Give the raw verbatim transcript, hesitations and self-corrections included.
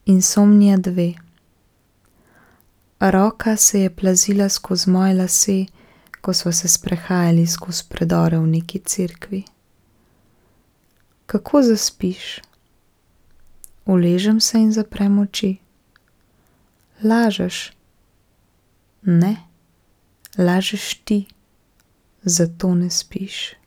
Insomnija dve. Roka se je plazila skozi moje lase, ko sva se sprehajali skozi predore v neki cerkvi. Kako zaspiš? Uležem se in zaprem oči. Lažeš. Ne, lažeš ti, zato ne spiš.